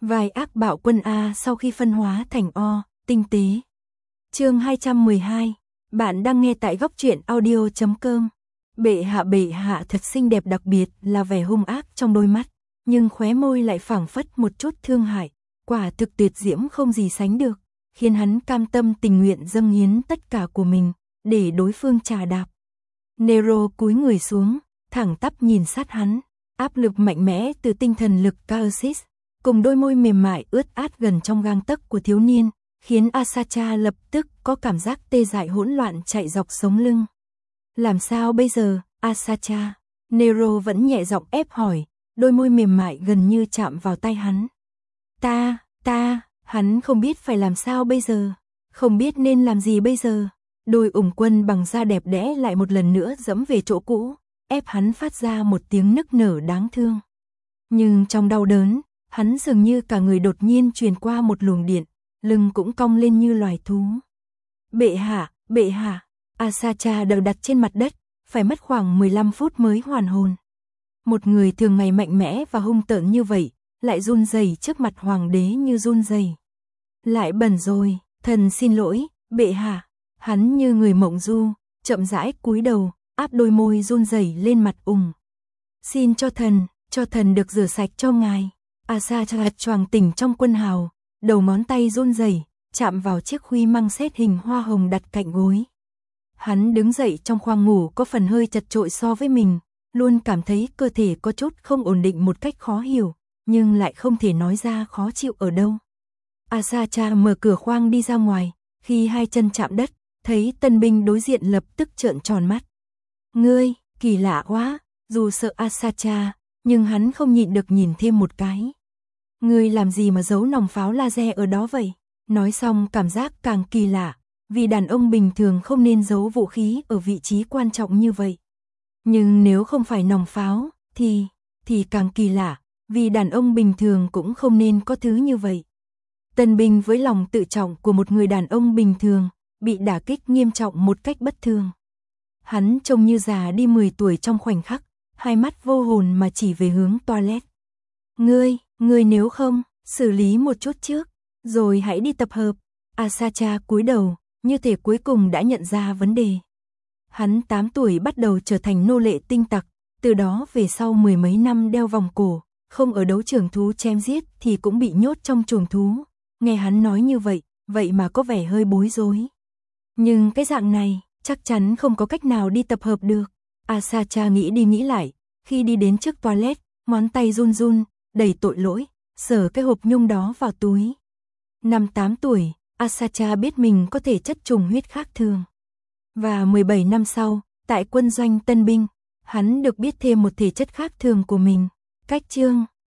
Vài ác bạo quân A sau khi phân hóa thành O, tinh tế. Chương 212. Bạn đang nghe tại góc truyện audio.com. Bệ hạ thật xinh đẹp, đặc biệt là vẻ hung ác trong đôi mắt, nhưng khóe môi lại phảng phất một chút thương hại, quả thực tuyệt diễm không gì sánh được, khiến hắn cam tâm tình nguyện dâng hiến tất cả của mình để đối phương trà đạp. Nero cúi người xuống, thẳng tắp nhìn sát hắn, áp lực mạnh mẽ từ tinh thần lực Kaosis cùng đôi môi mềm mại ướt át gần trong gang tấc của thiếu niên, khiến Asacha lập tức có cảm giác tê dại hỗn loạn chạy dọc sống lưng. Làm sao bây giờ, Asacha? Nero vẫn nhẹ giọng ép hỏi, đôi môi mềm mại gần như chạm vào tay hắn. Hắn không biết phải làm sao bây giờ, không biết nên làm gì bây giờ. Đôi ủng quân bằng da đẹp đẽ lại một lần nữa dẫm về chỗ cũ, ép hắn phát ra một tiếng nức nở đáng thương. Nhưng trong đau đớn, hắn dường như cả người đột nhiên truyền qua một luồng điện, lưng cũng cong lên như loài thú. Bệ hạ, Asacha đờ đặt trên mặt đất, phải mất khoảng 15 phút mới hoàn hồn. Một người thường ngày mạnh mẽ và hung tợn như vậy, lại run rẩy trước mặt hoàng đế như run rẩy. Lại bẩn rồi, thần xin lỗi, bệ hạ. Hắn như người mộng du, chậm rãi cúi đầu, áp đôi môi run rẩy lên mặt Xin cho thần được rửa sạch cho ngài. Asacha choàng tỉnh trong quân hào, đầu ngón tay run rẩy, chạm vào chiếc khuy măng xét hình hoa hồng đặt cạnh gối. Hắn đứng dậy trong khoang ngủ có phần hơi chật chội so với mình, luôn cảm thấy cơ thể có chút không ổn định một cách khó hiểu, nhưng lại không thể nói ra khó chịu ở đâu. Asacha mở cửa khoang đi ra ngoài, khi hai chân chạm đất, thấy tân binh đối diện lập tức trợn tròn mắt. Ngươi, kỳ lạ quá, dù sợ Asacha, nhưng hắn không nhịn được nhìn thêm một cái. Ngươi làm gì mà giấu nòng pháo laser ở đó vậy? Nói xong cảm giác càng kỳ lạ, vì đàn ông bình thường không nên giấu vũ khí ở vị trí quan trọng như vậy. Nhưng nếu không phải nòng pháo, thì càng kỳ lạ, vì đàn ông bình thường cũng không nên có thứ như vậy. Tân binh với lòng tự trọng của một người đàn ông bình thường, bị đả kích nghiêm trọng một cách bất thường. Hắn trông như già đi 10 tuổi trong khoảnh khắc, hai mắt vô hồn mà chỉ về hướng toilet. Ngươi nếu không, xử lý một chút trước, rồi hãy đi tập hợp. Asacha cúi đầu, như thể cuối cùng đã nhận ra vấn đề. Hắn 8 tuổi bắt đầu trở thành nô lệ tinh tặc, từ đó về sau 10 mấy năm đeo vòng cổ, không ở đấu trường thú chém giết thì cũng bị nhốt trong chuồng thú. Nghe hắn nói như vậy mà có vẻ hơi bối rối. Nhưng cái dạng này, chắc chắn không có cách nào đi tập hợp được. Asacha nghĩ đi nghĩ lại, khi đi đến trước toilet, ngón tay run run, đầy tội lỗi, sờ cái hộp nhung đó vào túi. Năm 8 tuổi, Asacha biết mình có thể chất trùng huyết khác thường. Và 17 năm sau, tại quân doanh tân binh, hắn được biết thêm một thể chất khác thường của mình. Cách chương